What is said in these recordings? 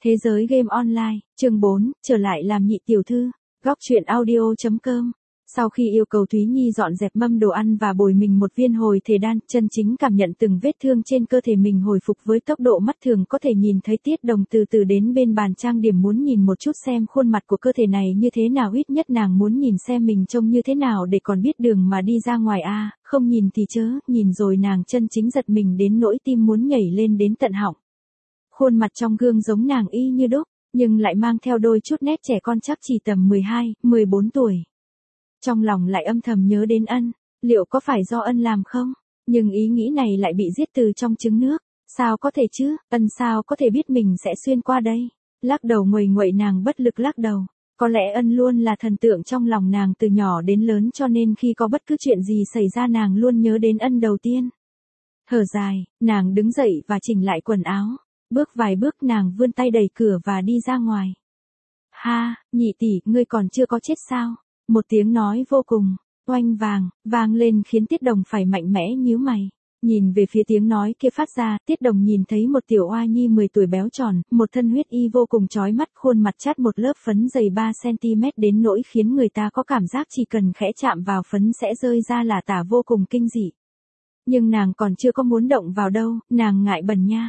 Thế giới game online, chương 4, trở lại làm nhị tiểu thư. Góc truyện audio.com. Sau khi yêu cầu Thúy Nhi dọn dẹp mâm đồ ăn và bồi mình một viên hồi thể đan, chân chính cảm nhận từng vết thương trên cơ thể mình hồi phục với tốc độ mắt thường có thể nhìn thấy. Tiết Đồng từ từ đến bên bàn trang điểm muốn nhìn một chút xem khuôn mặt của cơ thể này như thế nào, ít nhất nàng muốn nhìn xem mình trông như thế nào để còn biết đường mà đi ra ngoài a, không nhìn thì chớ, nhìn rồi nàng chân chính giật mình đến nỗi tim muốn nhảy lên đến tận họng. Khuôn mặt trong gương giống nàng y như đúc, nhưng lại mang theo đôi chút nét trẻ con, chắc chỉ tầm 12, 14 tuổi. Trong lòng lại âm thầm nhớ đến Ân, liệu có phải do Ân làm không? Nhưng ý nghĩ này lại bị giết từ trong trứng nước. Sao có thể chứ, Ân sao có thể biết mình sẽ xuyên qua đây? Lắc đầu nguầy nguậy, nàng bất lực lắc đầu. Có lẽ Ân luôn là thần tượng trong lòng nàng từ nhỏ đến lớn, cho nên khi có bất cứ chuyện gì xảy ra nàng luôn nhớ đến Ân đầu tiên. Thở dài, nàng đứng dậy và chỉnh lại quần áo. Bước vài bước nàng vươn tay đẩy cửa và đi ra ngoài. Ha, nhị tỷ, ngươi còn chưa có chết sao? Một tiếng nói vô cùng oanh vang lên khiến Tiết Đồng phải mạnh mẽ nhíu mày. Nhìn về phía tiếng nói kia phát ra, Tiết Đồng nhìn thấy một tiểu oa nhi 10 tuổi béo tròn, một thân huyết y vô cùng chói mắt, khuôn mặt chát một lớp phấn dày 3 cm đến nỗi khiến người ta có cảm giác chỉ cần khẽ chạm vào phấn sẽ rơi ra là tả, vô cùng kinh dị. Nhưng nàng còn chưa có muốn động vào đâu, nàng ngại bẩn nha.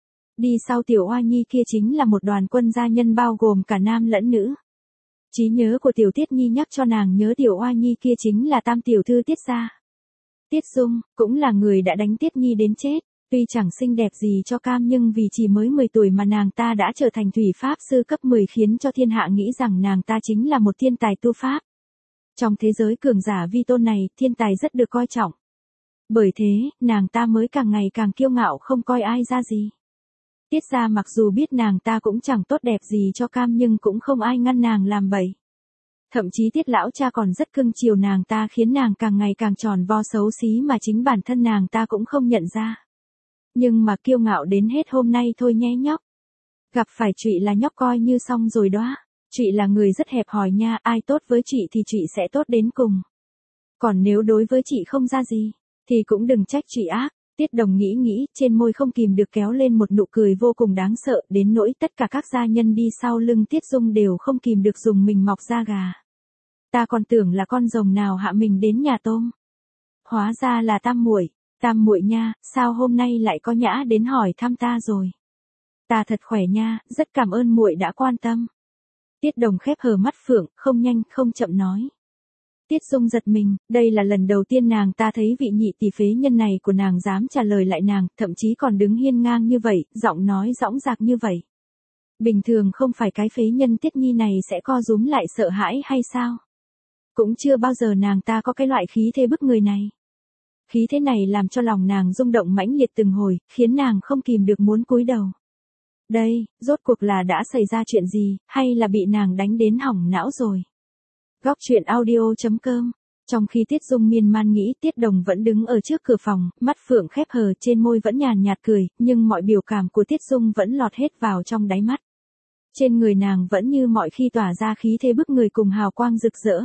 Đi sau tiểu oa nhi kia chính là một đoàn quân gia nhân bao gồm cả nam lẫn nữ. Trí nhớ của tiểu Tiết Nhi nhắc cho nàng nhớ tiểu oa nhi kia chính là tam tiểu thư Tiết gia. Tiết Dung, cũng là người đã đánh Tiết Nhi đến chết. Tuy chẳng xinh đẹp gì cho cam nhưng vì chỉ mới 10 tuổi mà nàng ta đã trở thành thủy pháp sư cấp 10, khiến cho thiên hạ nghĩ rằng nàng ta chính là một thiên tài tu pháp. Trong thế giới cường giả vi tôn này, thiên tài rất được coi trọng. Bởi thế, nàng ta mới càng ngày càng kiêu ngạo không coi ai ra gì. Tiết gia mặc dù biết nàng ta cũng chẳng tốt đẹp gì cho cam nhưng cũng không ai ngăn nàng làm bậy. Thậm chí Tiết lão cha còn rất cưng chiều nàng ta, khiến nàng càng ngày càng tròn vo xấu xí mà chính bản thân nàng ta cũng không nhận ra. Nhưng mà kiêu ngạo đến hết hôm nay thôi nhé nhóc. Gặp phải Trụy là nhóc coi như xong rồi đó. Trụy là người rất hẹp hòi nha, ai tốt với Trụy thì Trụy sẽ tốt đến cùng. Còn nếu đối với chị không ra gì, thì cũng đừng trách Trụy ác. Tiết Đồng nghĩ, trên môi không kìm được kéo lên một nụ cười vô cùng đáng sợ, đến nỗi tất cả các gia nhân đi sau lưng Tiết Dung đều không kìm được dùng mình mọc da gà. Ta còn tưởng là con rồng nào hạ mình đến nhà tôm. Hóa ra là Tam muội nha, sao hôm nay lại có nhã đến hỏi thăm ta rồi? Ta thật khỏe nha, rất cảm ơn muội đã quan tâm. Tiết Đồng khép hờ mắt phượng, không nhanh không chậm nói. Tiết Dung giật mình, đây là lần đầu tiên nàng ta thấy vị nhị tỷ phế nhân này của nàng dám trả lời lại nàng, thậm chí còn đứng hiên ngang như vậy, giọng nói dõng dạc như vậy. Bình thường không phải cái phế nhân Tiết Nhi này sẽ co rúm lại sợ hãi hay sao? Cũng chưa bao giờ nàng ta có cái loại khí thế bức người này. Khí thế này làm cho lòng nàng rung động mãnh liệt từng hồi, khiến nàng không kìm được muốn cúi đầu. Đây, rốt cuộc là đã xảy ra chuyện gì, hay là bị nàng đánh đến hỏng não rồi? Góc truyện audio.com. Trong khi Tiết Dung miên man nghĩ, Tiết Đồng vẫn đứng ở trước cửa phòng, mắt phượng khép hờ, trên môi vẫn nhàn nhạt cười, nhưng mọi biểu cảm của Tiết Dung vẫn lọt hết vào trong đáy mắt. Trên người nàng vẫn như mọi khi tỏa ra khí thế bức người cùng hào quang rực rỡ.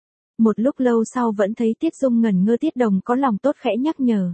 Một lúc lâu sau vẫn thấy Tiết Dung ngẩn ngơ, Tiết Đồng có lòng tốt khẽ nhắc nhở.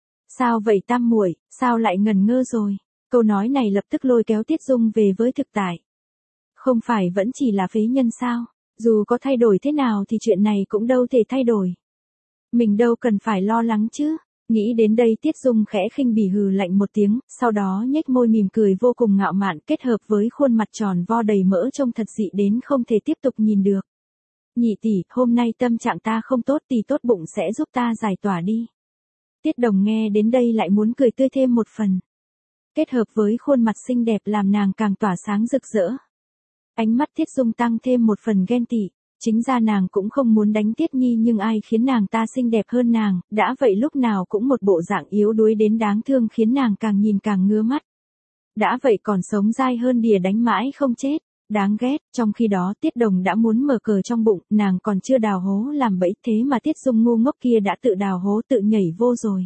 Sao vậy Tam muội, sao lại ngẩn ngơ rồi? Câu nói này lập tức lôi kéo Tiết Dung về với thực tại. Không phải vẫn chỉ là phế nhân sao? Dù có thay đổi thế nào thì chuyện này cũng đâu thể thay đổi. Mình đâu cần phải lo lắng chứ. Nghĩ đến đây Tiết Dung khẽ khinh bỉ hừ lạnh một tiếng, sau đó nhếch môi mỉm cười vô cùng ngạo mạn, kết hợp với khuôn mặt tròn vo đầy mỡ trông thật dị đến không thể tiếp tục nhìn được. Nhị tỷ, hôm nay tâm trạng ta không tốt, tỷ tốt bụng sẽ giúp ta giải tỏa đi. Tiết Đồng nghe đến đây lại muốn cười tươi thêm một phần. Kết hợp với khuôn mặt xinh đẹp làm nàng càng tỏa sáng rực rỡ. Ánh mắt Tiết Dung tăng thêm một phần ghen tị. Chính ra nàng cũng không muốn đánh Tiết Nhi, nhưng ai khiến nàng ta xinh đẹp hơn nàng, đã vậy lúc nào cũng một bộ dạng yếu đuối đến đáng thương, khiến nàng càng nhìn càng ngứa mắt. Đã vậy còn sống dai hơn đỉa đánh mãi không chết, đáng ghét. Trong khi đó Tiết Đồng đã muốn mở cờ trong bụng, nàng còn chưa đào hố làm bẫy, thế mà Tiết Dung ngu ngốc kia đã tự đào hố tự nhảy vô rồi.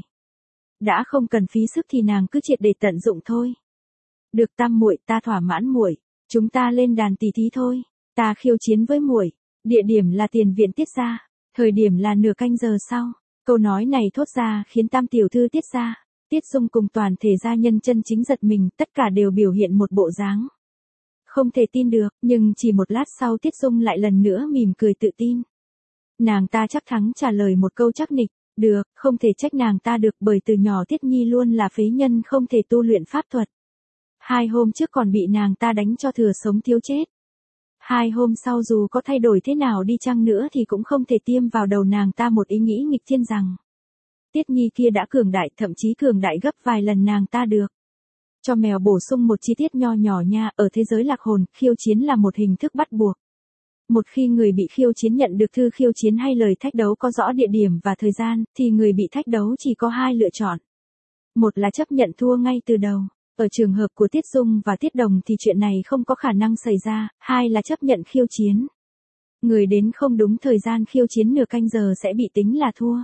Đã không cần phí sức thì nàng cứ triệt để tận dụng thôi. Được Tam muội, ta thỏa mãn muội. Chúng ta lên đàn tỉ thí thôi. Ta khiêu chiến với muội. Địa điểm là tiền viện Tiết gia. Thời điểm là nửa canh giờ sau. Câu nói này thốt ra khiến tam tiểu thư Tiết gia, Tiết Dung cùng toàn thể gia nhân chân chính giật mình, tất cả đều biểu hiện một bộ dáng Không thể tin được, nhưng chỉ một lát sau Tiết Dung lại lần nữa mỉm cười tự tin. Nàng ta chắc thắng trả lời một câu chắc nịch, được, không thể trách nàng ta được bởi từ nhỏ Tiết Nhi luôn là phế nhân không thể tu luyện pháp thuật. 2 hôm trước còn bị nàng ta đánh cho thừa sống thiếu chết. 2 hôm sau dù có thay đổi thế nào đi chăng nữa thì cũng không thể tiêm vào đầu nàng ta một ý nghĩ nghịch thiên rằng Tiết Nhi kia đã cường đại, thậm chí cường đại gấp vài lần nàng ta được. Cho mèo bổ sung một chi tiết nho nhỏ nha, ở thế giới lạc hồn, khiêu chiến là một hình thức bắt buộc. Một khi người bị khiêu chiến nhận được thư khiêu chiến hay lời thách đấu có rõ địa điểm và thời gian, thì người bị thách đấu chỉ có 2 lựa chọn. Một là chấp nhận thua ngay từ đầu. Ở trường hợp của Tiết Dung và Tiết Đồng thì chuyện này không có khả năng xảy ra, 2 là chấp nhận khiêu chiến. Người đến không đúng thời gian khiêu chiến nửa canh giờ sẽ bị tính là thua.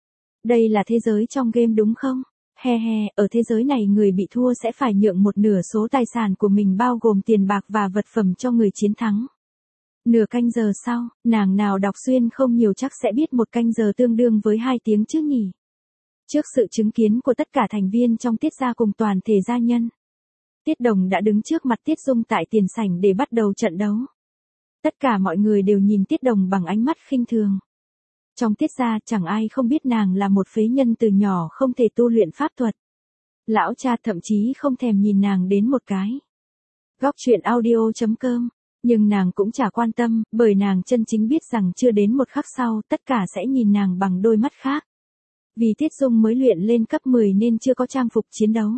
Đây là thế giới trong game đúng không? He he, ở thế giới này người bị thua sẽ phải nhượng một nửa số tài sản của mình bao gồm tiền bạc và vật phẩm cho người chiến thắng. Nửa canh giờ sau, nàng nào đọc xuyên không nhiều chắc sẽ biết 1 canh giờ tương đương với 2 tiếng chứ nhỉ. Trước sự chứng kiến của tất cả thành viên trong Tiết gia cùng toàn thể gia nhân, Tiết Đồng đã đứng trước mặt Tiết Dung tại tiền sảnh để bắt đầu trận đấu. Tất cả mọi người đều nhìn Tiết Đồng bằng ánh mắt khinh thường. Trong Tiết gia chẳng ai không biết nàng là một phế nhân từ nhỏ không thể tu luyện pháp thuật. Lão cha thậm chí không thèm nhìn nàng đến một cái. Góc truyện audio.com. Nhưng nàng cũng chả quan tâm, bởi nàng chân chính biết rằng chưa đến một khắc sau tất cả sẽ nhìn nàng bằng đôi mắt khác. Vì Tiết Dung mới luyện lên cấp 10 nên chưa có trang phục chiến đấu.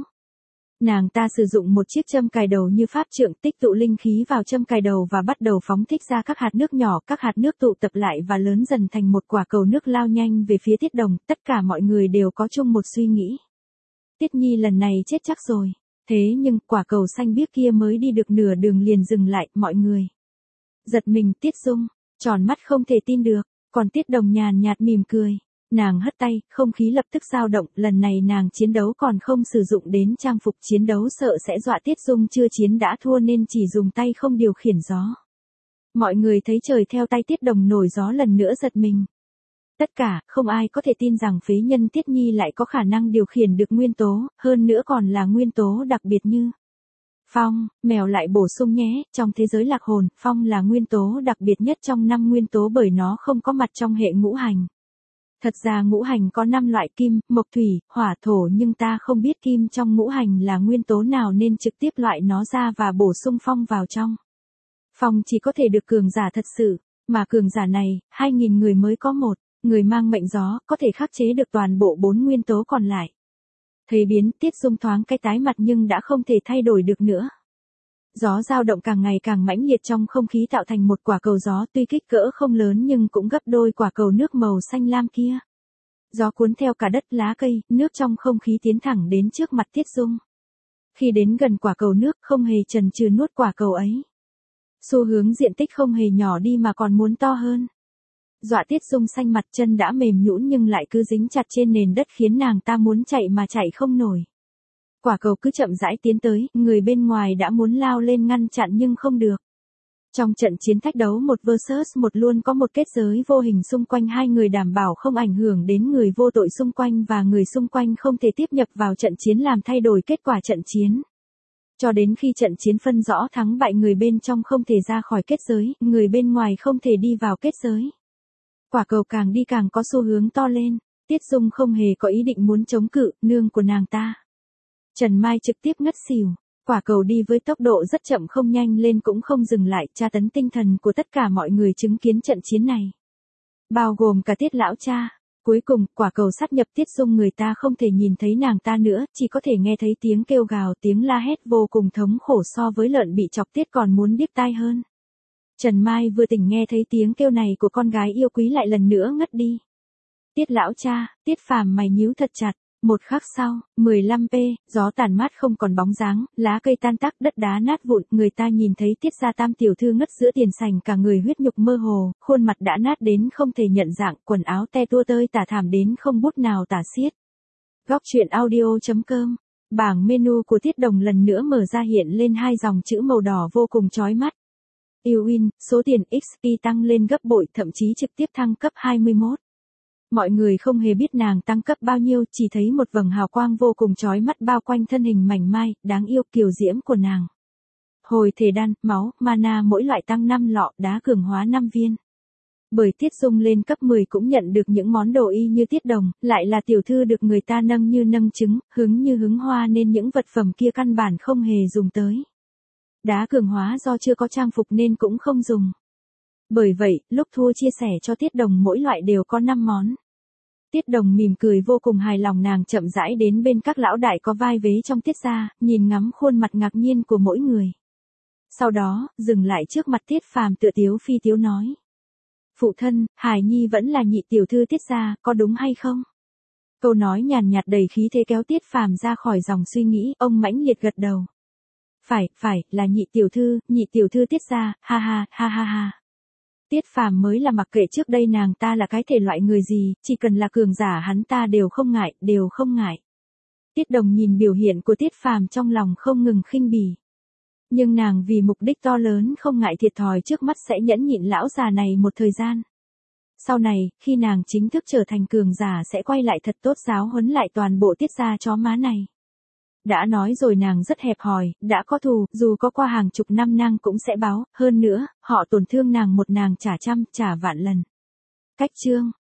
Nàng ta sử dụng một chiếc châm cài đầu như pháp trượng, tích tụ linh khí vào châm cài đầu và bắt đầu phóng thích ra các hạt nước nhỏ, các hạt nước tụ tập lại và lớn dần thành một quả cầu nước lao nhanh về phía Tiết Đồng. Tất cả mọi người đều có chung một suy nghĩ. Tiết Nhi lần này chết chắc rồi. Thế nhưng quả cầu xanh biếc kia mới đi được nửa đường liền dừng lại, mọi người giật mình. Tiết Dung tròn mắt không thể tin được, còn Tiết Đồng nhàn nhạt mỉm cười. Nàng hất tay, không khí lập tức dao động, lần này nàng chiến đấu còn không sử dụng đến trang phục chiến đấu sợ sẽ dọa Tiết Dung chưa chiến đã thua nên chỉ dùng tay không điều khiển gió. Mọi người thấy trời theo tay Tiết Đồng nổi gió lần nữa giật mình. Tất cả, không ai có thể tin rằng phế nhân Tiết Nhi lại có khả năng điều khiển được nguyên tố, hơn nữa còn là nguyên tố đặc biệt như phong. Mèo lại bổ sung nhé, trong thế giới lạc hồn, phong là nguyên tố đặc biệt nhất trong 5 nguyên tố bởi nó không có mặt trong hệ ngũ hành. Thật ra ngũ hành có 5 loại kim, mộc thủy, hỏa thổ nhưng ta không biết kim trong ngũ hành là nguyên tố nào nên trực tiếp loại nó ra và bổ sung phong vào trong. Phong chỉ có thể được cường giả thật sự, mà cường giả này, 2.000 người mới có một. Người mang mệnh gió, có thể khắc chế được toàn bộ 4 nguyên tố còn lại. Thấy biến, Tiết Dung thoáng cái tái mặt nhưng đã không thể thay đổi được nữa. Gió dao động càng ngày càng mãnh liệt trong không khí tạo thành một quả cầu gió tuy kích cỡ không lớn nhưng cũng gấp đôi quả cầu nước màu xanh lam kia. Gió cuốn theo cả đất lá cây, nước trong không khí tiến thẳng đến trước mặt Tiết Dung. Khi đến gần quả cầu nước không hề chần chừ nuốt quả cầu ấy. Xu hướng diện tích không hề nhỏ đi mà còn muốn to hơn. Dọa Tiết Dung xanh mặt, chân đã mềm nhũn nhưng lại cứ dính chặt trên nền đất khiến nàng ta muốn chạy mà chạy không nổi. Quả cầu cứ chậm rãi tiến tới, người bên ngoài đã muốn lao lên ngăn chặn nhưng không được. Trong trận chiến thách đấu 1 vs 1 luôn có một kết giới vô hình xung quanh hai người đảm bảo không ảnh hưởng đến người vô tội xung quanh và người xung quanh không thể tiếp nhập vào trận chiến làm thay đổi kết quả trận chiến. Cho đến khi trận chiến phân rõ thắng bại người bên trong không thể ra khỏi kết giới, người bên ngoài không thể đi vào kết giới. Quả cầu càng đi càng có xu hướng to lên, Tiết Dung không hề có ý định muốn chống cự, nương của nàng ta. Trần Mai trực tiếp ngất xỉu, quả cầu đi với tốc độ rất chậm không nhanh lên cũng không dừng lại, tra tấn tinh thần của tất cả mọi người chứng kiến trận chiến này. Bao gồm cả Tiết lão cha. Cuối cùng, quả cầu sát nhập Tiết Dung người ta không thể nhìn thấy nàng ta nữa, chỉ có thể nghe thấy tiếng kêu gào, tiếng la hét vô cùng thống khổ so với lợn bị chọc tiết còn muốn điếc tai hơn. Trần Mai vừa tỉnh nghe thấy tiếng kêu này của con gái yêu quý lại lần nữa ngất đi. Tiết lão cha, Tiết Phàm mày nhíu thật chặt. Một khắc sau, 15p, gió tàn mát không còn bóng dáng, lá cây tan tác, đất đá nát vụn, người ta nhìn thấy Tiết gia tam tiểu thư ngất giữa tiền sảnh cả người huyết nhục mơ hồ, khuôn mặt đã nát đến không thể nhận dạng, quần áo te tua tơi tả thảm đến không bút nào tả xiết. Góc truyện audio.com. Bảng menu của Tiết Đồng lần nữa mở ra hiện lên 2 dòng chữ màu đỏ vô cùng chói mắt. Yêu win, số tiền XP tăng lên gấp bội, thậm chí trực tiếp thăng cấp 21. Mọi người không hề biết nàng tăng cấp bao nhiêu, chỉ thấy một vầng hào quang vô cùng chói mắt bao quanh thân hình mảnh mai, đáng yêu kiều diễm của nàng. hồi thể đan, máu, mana mỗi loại tăng 5 lọ, đá cường hóa 5 viên. Bởi Tiết Dung lên cấp 10 cũng nhận được những món đồ y như Tiết Đồng, lại là tiểu thư được người ta nâng như nâng trứng, hứng như hứng hoa nên những vật phẩm kia căn bản không hề dùng tới. Đá cường hóa do chưa có trang phục nên cũng không dùng. Bởi vậy, lúc Thua chia sẻ cho Tiết Đồng mỗi loại đều có 5 món. Tiết Đồng mỉm cười vô cùng hài lòng, nàng chậm rãi đến bên các lão đại có vai vế trong Tiết gia, nhìn ngắm khuôn mặt ngạc nhiên của mỗi người. Sau đó, dừng lại trước mặt Tiết Phàm tựa tiếu phi tiếu nói. Phụ thân, Hải Nhi vẫn là nhị tiểu thư Tiết gia, có đúng hay không? Câu nói nhàn nhạt đầy khí thế kéo Tiết Phàm ra khỏi dòng suy nghĩ, ông mãnh liệt gật đầu. Phải, là nhị tiểu thư Tiết gia, ha ha. Tiết Phàm mới là mặc kệ trước đây nàng ta là cái thể loại người gì, chỉ cần là cường giả hắn ta đều không ngại. Tiết Đồng nhìn biểu hiện của Tiết Phàm trong lòng không ngừng khinh bỉ. Nhưng nàng vì mục đích to lớn không ngại thiệt thòi trước mắt sẽ nhẫn nhịn lão già này một thời gian. Sau này, khi nàng chính thức trở thành cường giả sẽ quay lại thật tốt giáo huấn lại toàn bộ Tiết gia chó má này. Đã nói rồi nàng rất hẹp hòi, đã có thù, dù có qua hàng chục năm nàng cũng sẽ báo, hơn nữa, họ tổn thương nàng một nàng trả trăm, trả vạn lần. Cách chương